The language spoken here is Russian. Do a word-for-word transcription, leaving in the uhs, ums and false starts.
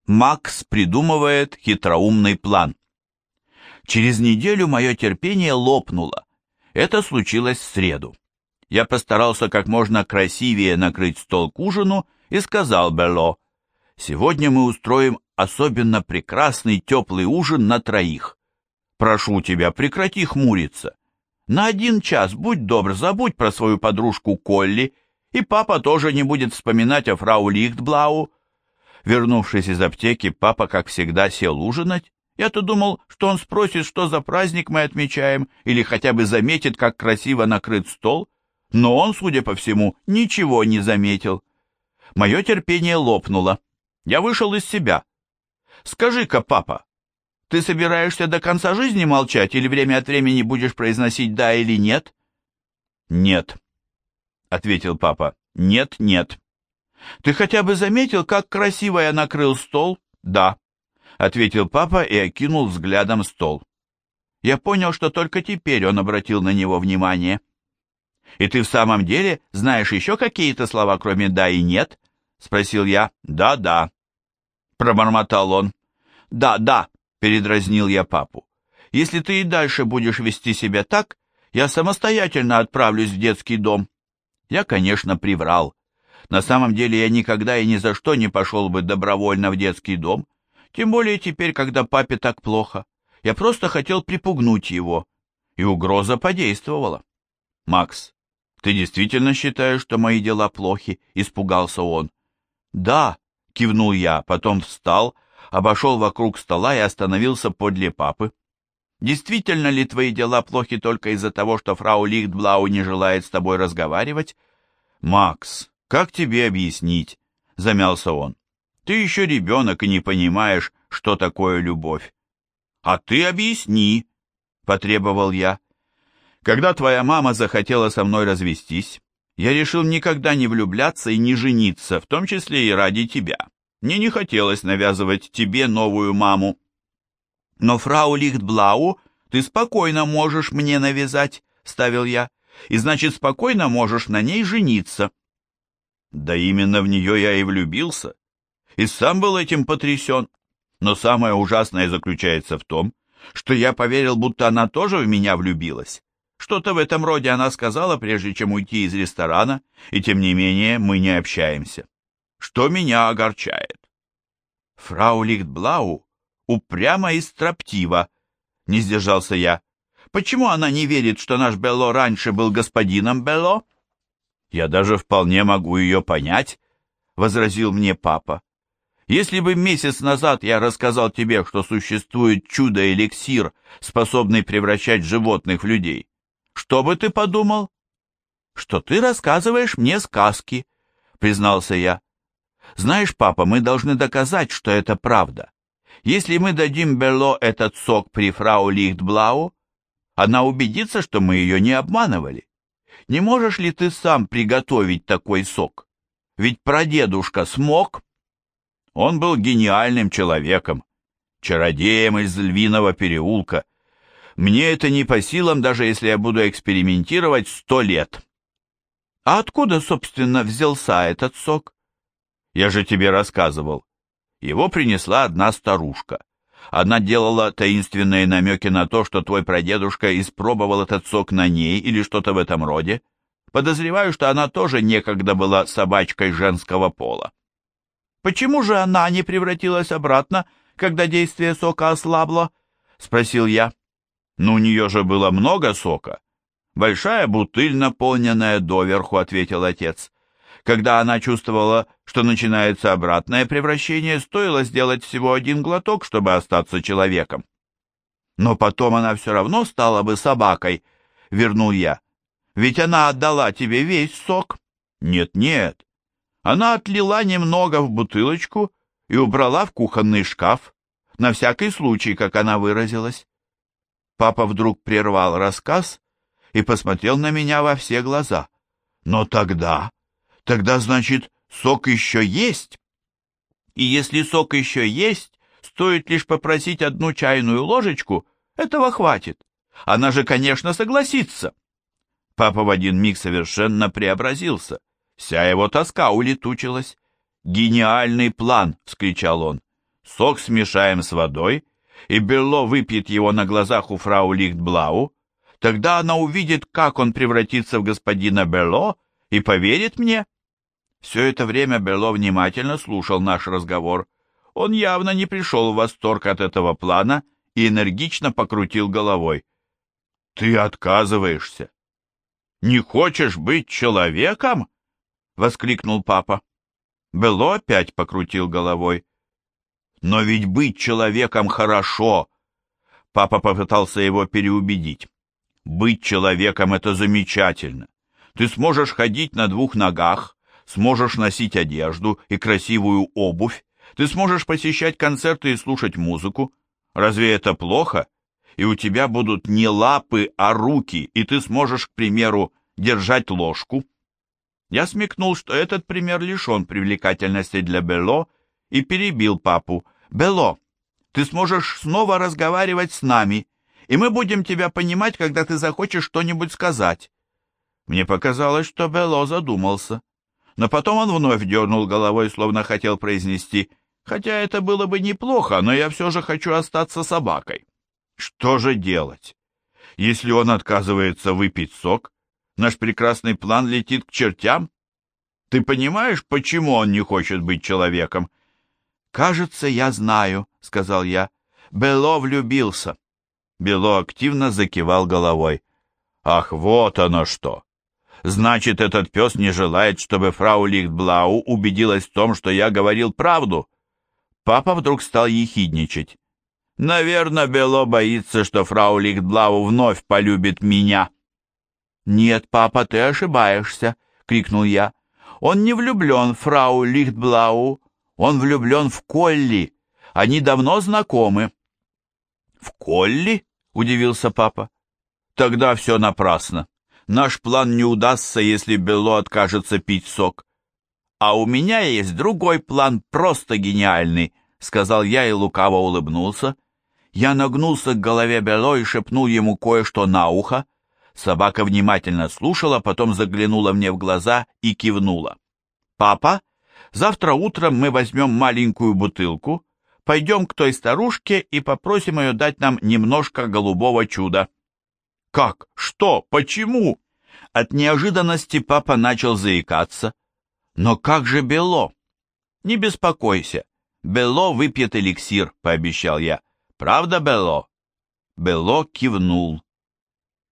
Макс придумывает хитроумный план. Через неделю мое терпение лопнуло. Это случилось в среду. Я постарался как можно красивее накрыть стол к ужину и сказал Белло: «Сегодня мы устроим особенно прекрасный теплый ужин на троих. Прошу тебя, прекрати хмуриться. На один час, будь добр, забудь про свою подружку Колли, и папа тоже не будет вспоминать о фрау Лихтблау». Вернувшись из аптеки, папа, как всегда, сел ужинать. Я-то думал, что он спросит, что за праздник мы отмечаем, или хотя бы заметит, как красиво накрыт стол. Но он, судя по всему, ничего не заметил. Мое терпение лопнуло. Я вышел из себя. «Скажи-ка, папа, ты собираешься до конца жизни молчать или время от времени будешь произносить «да» или «нет»?» «Нет», — ответил папа. «Нет, нет». «Ты хотя бы заметил, как красиво я накрыл стол?» «Да», — ответил папа и окинул взглядом стол. Я понял, что только теперь он обратил на него внимание. «И ты в самом деле знаешь еще какие-то слова, кроме «да» и «нет»?» — спросил я. «Да, да», — пробормотал он. «Да, да», — передразнил я папу. «Если ты и дальше будешь вести себя так, я самостоятельно отправлюсь в детский дом». Я, конечно, приврал. На самом деле я никогда и ни за что не пошел бы добровольно в детский дом, тем более теперь, когда папе так плохо. Я просто хотел припугнуть его, и угроза подействовала. «Макс, ты действительно считаешь, что мои дела плохи?» — испугался он. «Да», — кивнул я, потом встал, обошел вокруг стола и остановился подле папы. «Действительно ли твои дела плохи только из-за того, что фрау Лихтблау не желает с тобой разговаривать?» «Макс, как тебе объяснить?» — замялся он. «Ты еще ребенок и не понимаешь, что такое любовь». «А ты объясни», — потребовал я. «Когда твоя мама захотела со мной развестись, я решил никогда не влюбляться и не жениться, в том числе и ради тебя. Мне не хотелось навязывать тебе новую маму». «Но фрау Лихтблау ты спокойно можешь мне навязать», — вставил я, «и значит, спокойно можешь на ней жениться». Да именно в нее я и влюбился, и сам был этим потрясен. Но самое ужасное заключается в том, что я поверил, будто она тоже в меня влюбилась. Что-то в этом роде она сказала, прежде чем уйти из ресторана, и тем не менее мы не общаемся. Что меня огорчает. Фрау Лихтблау упряма и строптива, не сдержался я. Почему она не верит, что наш Белло раньше был господином Белло? Я даже вполне могу ее понять, возразил мне папа. Если бы месяц назад я рассказал тебе, что существует чудо-эликсир, способный превращать животных в людей, что бы ты подумал? Что ты рассказываешь мне сказки, признался я. Знаешь, папа, мы должны доказать, что это правда. Если мы дадим Белло этот сок при фрау Лихтблау, она убедится, что мы ее не обманывали. Не можешь ли ты сам приготовить такой сок? Ведь прадедушка смог. Он был гениальным человеком, чародеем из Львиного переулка. Мне это не по силам, даже если я буду экспериментировать сто лет. А откуда, собственно, взялся этот сок? Я же тебе рассказывал. Его принесла одна старушка. Она делала таинственные намеки на то, что твой прадедушка испробовал этот сок на ней или что-то в этом роде. Подозреваю, что она тоже некогда была собачкой женского пола. «Почему же она не превратилась обратно, когда действие сока ослабло?» — спросил я. «Ну, у нее же было много сока. Большая бутыль, наполненная доверху», — ответил отец. Когда она чувствовала, что начинается обратное превращение, стоило сделать всего один глоток, чтобы остаться человеком. «Но потом она все равно стала бы собакой», — вернул я. «Ведь она отдала тебе весь сок». «Нет-нет. Она отлила немного в бутылочку и убрала в кухонный шкаф, на всякий случай, как она выразилась». Папа вдруг прервал рассказ и посмотрел на меня во все глаза. «Но тогда... Тогда, значит, сок еще есть? И если сок еще есть, стоит лишь попросить одну чайную ложечку, этого хватит. Она же, конечно, согласится». Папа в один миг совершенно преобразился. Вся его тоска улетучилась. «Гениальный план!» — вскричал он. Сок смешаем с водой, и Белло выпьет его на глазах у фрау Лихтблау, тогда она увидит, как он превратится в господина Белло, и поверит мне. Все это время Белло внимательно слушал наш разговор. Он явно не пришел в восторг от этого плана и энергично покрутил головой. «Ты отказываешься? Не хочешь быть человеком?» — воскликнул папа. Белло опять покрутил головой. «Но ведь быть человеком хорошо!» Папа попытался его переубедить. «Быть человеком — это замечательно. Ты сможешь ходить на двух ногах, сможешь носить одежду и красивую обувь, ты сможешь посещать концерты и слушать музыку. Разве это плохо? И у тебя будут не лапы, а руки, и ты сможешь, к примеру, держать ложку». Я смекнул, что этот пример лишен привлекательности для Белло, и перебил папу. «Белло, ты сможешь снова разговаривать с нами, и мы будем тебя понимать, когда ты захочешь что-нибудь сказать». Мне показалось, что Белло задумался, но потом он вновь дернул головой, словно хотел произнести: «Хотя это было бы неплохо, но я все же хочу остаться собакой». Что же делать? Если он отказывается выпить сок, наш прекрасный план летит к чертям. Ты понимаешь, почему он не хочет быть человеком? «Кажется, я знаю», — сказал я. «Белло влюбился». Белло активно закивал головой. «Ах, вот оно что! Значит, этот пес не желает, чтобы фрау Лихтблау убедилась в том, что я говорил правду». Папа вдруг стал ехидничать. «Наверное, Белло боится, что фрау Лихтблау вновь полюбит меня». «Нет, папа, ты ошибаешься», — крикнул я. «Он не влюблен в фрау Лихтблау, он влюблен в Колли. Они давно знакомы». «В Колли?» — удивился папа. «Тогда все напрасно. Наш план не удастся, если Белло откажется пить сок». «А у меня есть другой план, просто гениальный», — сказал я и лукаво улыбнулся. Я нагнулся к голове Белло и шепнул ему кое-что на ухо. Собака внимательно слушала, потом заглянула мне в глаза и кивнула. «Папа, завтра утром мы возьмем маленькую бутылку, пойдем к той старушке и попросим ее дать нам немножко голубого чуда». «Как? Что? Почему?» От неожиданности папа начал заикаться. «Но как же Белло?» «Не беспокойся, Белло выпьет эликсир», — пообещал я. «Правда, Белло?» Белло кивнул.